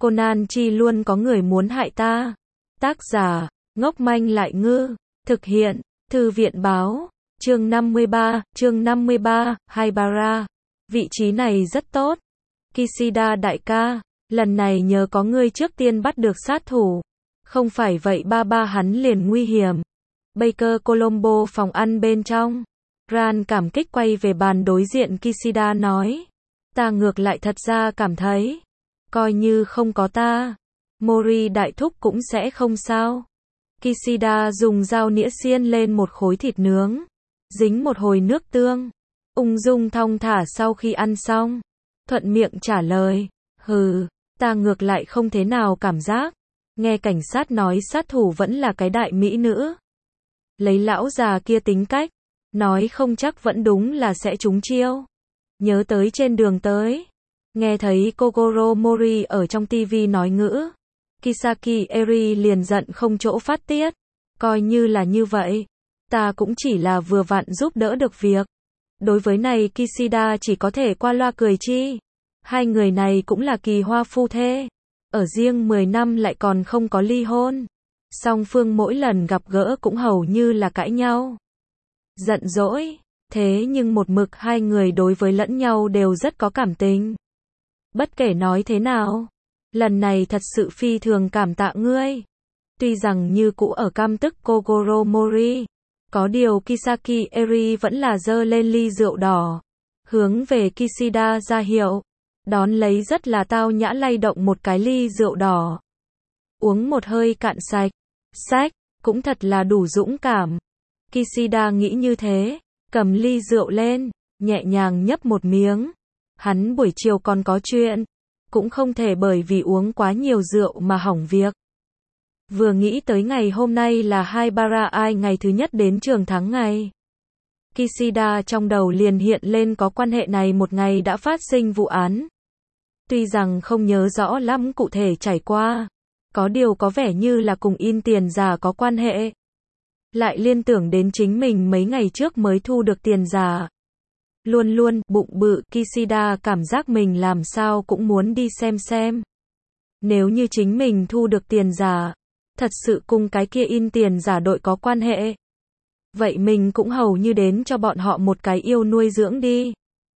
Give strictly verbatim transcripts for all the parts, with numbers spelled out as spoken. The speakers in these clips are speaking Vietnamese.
Conan chi luôn có người muốn hại ta. Tác giả, ngốc manh lại ngư. Thực hiện, Thư viện báo. Chương năm mươi ba, chương năm mươi ba, Haibara. Vị trí này rất tốt. Kishida đại ca, lần này nhờ có ngươi trước tiên bắt được sát thủ. Không phải vậy ba ba hắn liền nguy hiểm. Baker Colombo phòng ăn bên trong. Ran cảm kích quay về bàn đối diện Kishida nói. Ta ngược lại thật ra cảm thấy, coi như không có ta, Mori đại thúc cũng sẽ không sao. Kishida dùng dao nĩa xiên lên một khối thịt nướng, dính một hồi nước tương, ung dung thong thả sau khi ăn xong, thuận miệng trả lời, hừ, ta ngược lại không thế nào cảm giác, nghe cảnh sát nói sát thủ vẫn là cái đại mỹ nữ. Lấy lão già kia tính cách, nói không chắc vẫn đúng là sẽ trúng chiêu. Nhớ tới trên đường tới, nghe thấy Kogoro Mori ở trong tivi nói ngữ, Kisaki Eri liền giận không chỗ phát tiết. Coi như là như vậy, ta cũng chỉ là vừa vặn giúp đỡ được việc. Đối với này Kishida chỉ có thể qua loa cười chi. Hai người này cũng là kỳ hoa phu thê. Ở riêng mười năm lại còn không có ly hôn. Song phương mỗi lần gặp gỡ cũng hầu như là cãi nhau. Giận dỗi. Thế nhưng một mực hai người đối với lẫn nhau đều rất có cảm tình. Bất kể nói thế nào, lần này thật sự phi thường cảm tạ ngươi. Tuy rằng như cũ ở căm tức Kogoro Mori, có điều Kisaki Eri vẫn là giơ lên ly rượu đỏ, hướng về Kishida ra hiệu, đón lấy rất là tao nhã lay động một cái ly rượu đỏ. Uống một hơi cạn sạch, sách, cũng thật là đủ dũng cảm. Kishida nghĩ như thế. Cầm ly rượu lên, nhẹ nhàng nhấp một miếng. Hắn buổi chiều còn có chuyện, cũng không thể bởi vì uống quá nhiều rượu mà hỏng việc. Vừa nghĩ tới ngày hôm nay là Haibara Ai ngày thứ nhất đến trường tháng ngày. Kishida trong đầu liền hiện lên có quan hệ này một ngày đã phát sinh vụ án. Tuy rằng không nhớ rõ lắm cụ thể trải qua, có điều có vẻ như là cùng in tiền giả có quan hệ. Lại liên tưởng đến chính mình mấy ngày trước mới thu được tiền giả. Luôn luôn, bụng bự, Kishida cảm giác mình làm sao cũng muốn đi xem xem. Nếu như chính mình thu được tiền giả, thật sự cùng cái kia in tiền giả đội có quan hệ. Vậy mình cũng hầu như đến cho bọn họ một cái yêu nuôi dưỡng đi.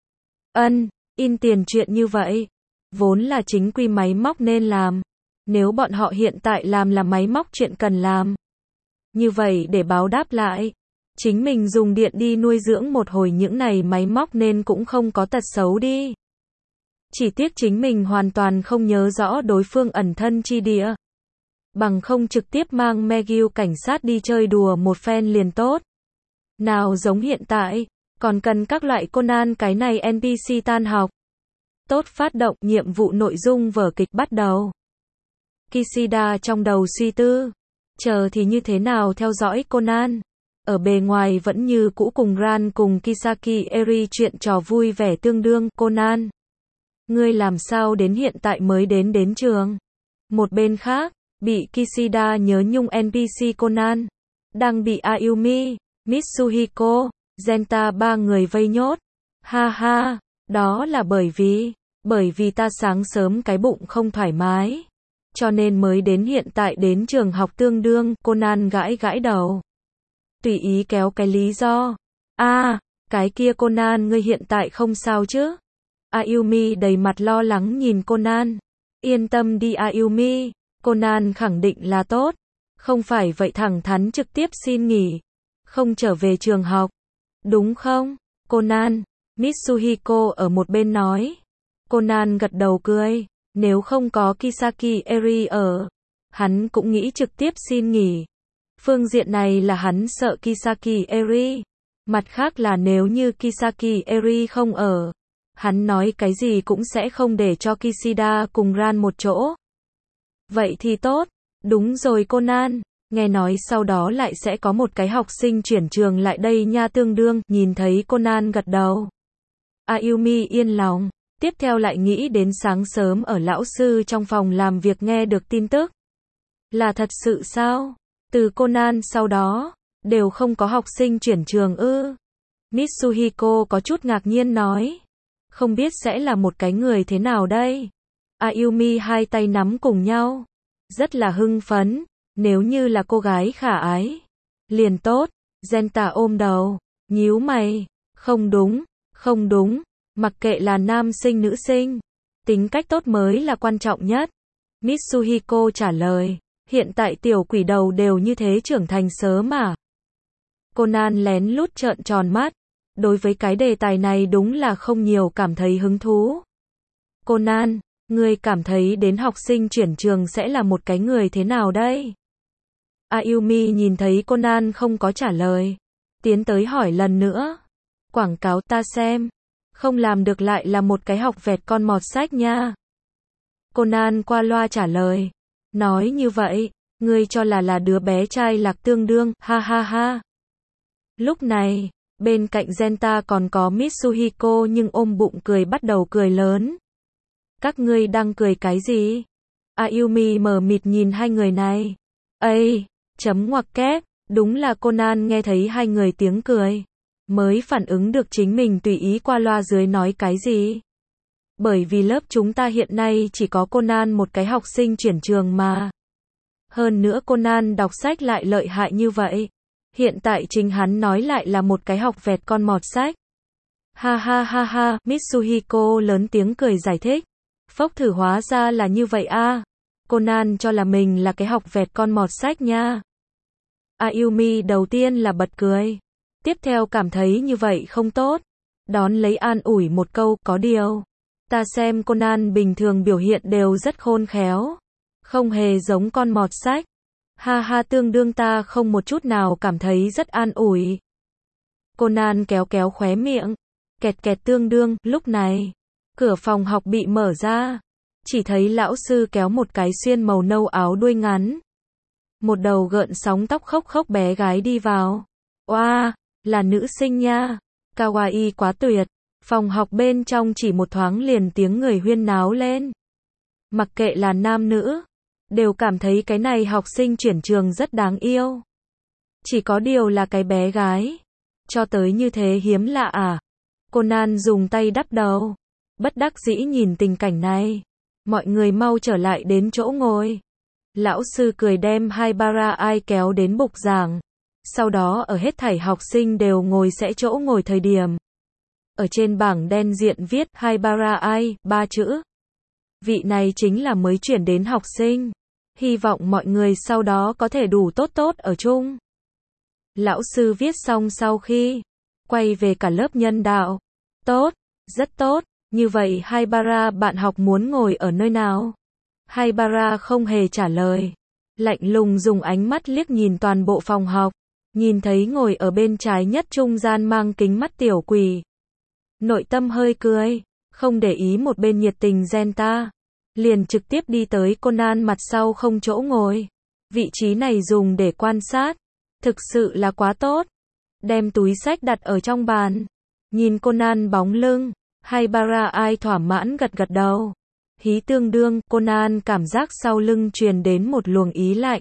Ân, in tiền chuyện như vậy, vốn là chính quy máy móc nên làm. Nếu bọn họ hiện tại làm là máy móc chuyện cần làm. Như vậy để báo đáp lại, chính mình dùng điện đi nuôi dưỡng một hồi những này máy móc nên cũng không có tật xấu đi. Chỉ tiếc chính mình hoàn toàn không nhớ rõ đối phương ẩn thân chi địa. Bằng không trực tiếp mang Megil cảnh sát đi chơi đùa một phen liền tốt. Nào giống hiện tại, còn cần các loại Conan cái này en pê xê tan học. Tốt phát động, nhiệm vụ nội dung vở kịch bắt đầu. Kishida trong đầu suy tư. Chờ thì như thế nào theo dõi Conan. Ở bề ngoài vẫn như cũ cùng Ran cùng Kisaki Eri chuyện trò vui vẻ tương đương. Conan, ngươi làm sao đến hiện tại mới đến đến trường? Một bên khác, bị Kishida nhớ nhung en pê xê Conan, đang bị Ayumi, Mitsuhiko, Genta ba người vây nhốt. Ha ha, đó là bởi vì, bởi vì ta sáng sớm cái bụng không thoải mái. Cho nên mới đến hiện tại đến trường học tương đương. Conan gãi gãi đầu. Tùy ý kéo cái lý do. A, à, cái kia Conan ngươi hiện tại không sao chứ? Ayumi đầy mặt lo lắng nhìn Conan. Yên tâm đi Ayumi, Conan khẳng định là tốt. Không phải vậy thẳng thắn trực tiếp xin nghỉ. Không trở về trường học. Đúng không, Conan? Mitsuhiko ở một bên nói. Conan gật đầu cười. Nếu không có Kisaki Eri ở, hắn cũng nghĩ trực tiếp xin nghỉ. Phương diện này là hắn sợ Kisaki Eri. Mặt khác là nếu như Kisaki Eri không ở, hắn nói cái gì cũng sẽ không để cho Kishida cùng Ran một chỗ. Vậy thì tốt. Đúng rồi Conan, nghe nói sau đó lại sẽ có một cái học sinh chuyển trường lại đây nha tương đương. Nhìn thấy Conan gật đầu, Ayumi yên lòng. Tiếp theo lại nghĩ đến sáng sớm ở lão sư trong phòng làm việc nghe được tin tức. Là thật sự sao? Từ Conan sau đó, đều không có học sinh chuyển trường ư? Mitsuhiko có chút ngạc nhiên nói. Không biết sẽ là một cái người thế nào đây? Ayumi hai tay nắm cùng nhau. Rất là hưng phấn. Nếu như là cô gái khả ái. Liền tốt. Genta ôm đầu. Nhíu mày. Không đúng. Không đúng. Mặc kệ là nam sinh nữ sinh. Tính cách tốt mới là quan trọng nhất. Mitsuhiko trả lời. Hiện tại tiểu quỷ đầu đều như thế trưởng thành sớm mà. Conan lén lút trợn tròn mắt. Đối với cái đề tài này đúng là không nhiều cảm thấy hứng thú. Conan, ngươi cảm thấy đến học sinh chuyển trường sẽ là một cái người thế nào đây? Ayumi nhìn thấy Conan không có trả lời. Tiến tới hỏi lần nữa. Quảng cáo ta xem. Không làm được lại là một cái học vẹt con mọt sách nha. Conan qua loa trả lời. Nói như vậy, ngươi cho là là đứa bé trai lạc tương đương, ha ha ha. Lúc này, bên cạnh Genta còn có Mitsuhiko nhưng ôm bụng cười bắt đầu cười lớn. Các ngươi đang cười cái gì? Ayumi mờ mịt nhìn hai người này. Ây, chấm ngoặc kép, đúng là Conan nghe thấy hai người tiếng cười. Mới phản ứng được chính mình tùy ý qua loa dưới nói cái gì. Bởi vì lớp chúng ta hiện nay chỉ có Conan một cái học sinh chuyển trường mà. Hơn nữa Conan đọc sách lại lợi hại như vậy. Hiện tại chính hắn nói lại là một cái học vẹt con mọt sách. Ha ha ha ha, Mitsuhiko lớn tiếng cười giải thích. Phốc thử hóa ra là như vậy a. À. Conan cho là mình là cái học vẹt con mọt sách nha. Ayumi đầu tiên là bật cười. Tiếp theo cảm thấy như vậy không tốt. Đón lấy an ủi một câu, có điều. Ta xem Conan bình thường biểu hiện đều rất khôn khéo. Không hề giống con mọt sách. Ha ha tương đương ta không một chút nào cảm thấy rất an ủi. Conan kéo kéo khóe miệng. Kẹt kẹt tương đương, lúc này. Cửa phòng học bị mở ra. Chỉ thấy lão sư kéo một cái xuyên màu nâu áo đuôi ngắn. Một đầu gợn sóng tóc khốc khốc bé gái đi vào. Oa, wow, là nữ sinh nha. Kawaii quá tuyệt. Phòng học bên trong chỉ một thoáng liền tiếng người huyên náo lên. Mặc kệ là nam nữ, đều cảm thấy cái này học sinh chuyển trường rất đáng yêu. Chỉ có điều là cái bé gái. Cho tới như thế hiếm lạ à? Conan dùng tay đắp đầu. Bất đắc dĩ nhìn tình cảnh này. Mọi người mau trở lại đến chỗ ngồi. Lão sư cười đem Haibara ai kéo đến bục giảng. Sau đó ở hết thảy học sinh đều ngồi sẽ chỗ ngồi thời điểm. Ở trên bảng đen diện viết Haibara ai, ba chữ. Vị này chính là mới chuyển đến học sinh. Hy vọng mọi người sau đó có thể đủ tốt tốt ở chung. Lão sư viết xong sau khi quay về cả lớp nhân đạo. Tốt, rất tốt. Như vậy Haibara bạn học muốn ngồi ở nơi nào? Haibara không hề trả lời. Lạnh lùng dùng ánh mắt liếc nhìn toàn bộ phòng học. Nhìn thấy ngồi ở bên trái nhất trung gian mang kính mắt tiểu quỷ. Nội tâm hơi cười. Không để ý một bên nhiệt tình Genta. Liền trực tiếp đi tới Conan mặt sau không chỗ ngồi. Vị trí này dùng để quan sát. Thực sự là quá tốt. Đem túi sách đặt ở trong bàn. Nhìn Conan bóng lưng. Haibara ai thỏa mãn gật gật đầu. Hí tương đương, Conan cảm giác sau lưng truyền đến một luồng ý lạnh.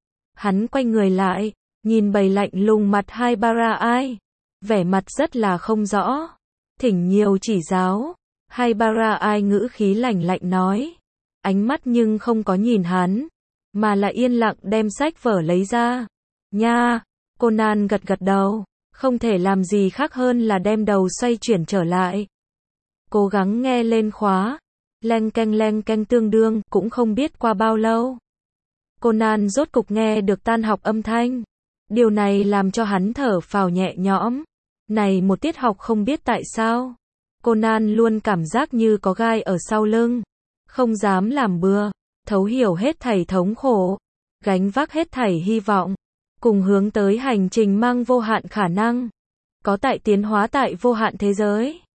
Hắn quay người lại, nhìn bầy lạnh lùng mặt Haibara ai. Vẻ mặt rất là không rõ. Thỉnh nhiều chỉ giáo. Haibara ai ngữ khí lạnh lạnh nói. Ánh mắt nhưng không có nhìn hắn. Mà là yên lặng đem sách vở lấy ra. Nha, Conan gật gật đầu. Không thể làm gì khác hơn là đem đầu xoay chuyển trở lại. Cố gắng nghe lên khóa. Leng keng leng keng tương đương, cũng không biết qua bao lâu. Conan rốt cục nghe được tan học âm thanh. Điều này làm cho hắn thở phào nhẹ nhõm. Này một tiết học không biết tại sao. Conan luôn cảm giác như có gai ở sau lưng. Không dám làm bừa. Thấu hiểu hết thảy thống khổ. Gánh vác hết thảy hy vọng. Cùng hướng tới hành trình mang vô hạn khả năng. Có tại tiến hóa tại vô hạn thế giới.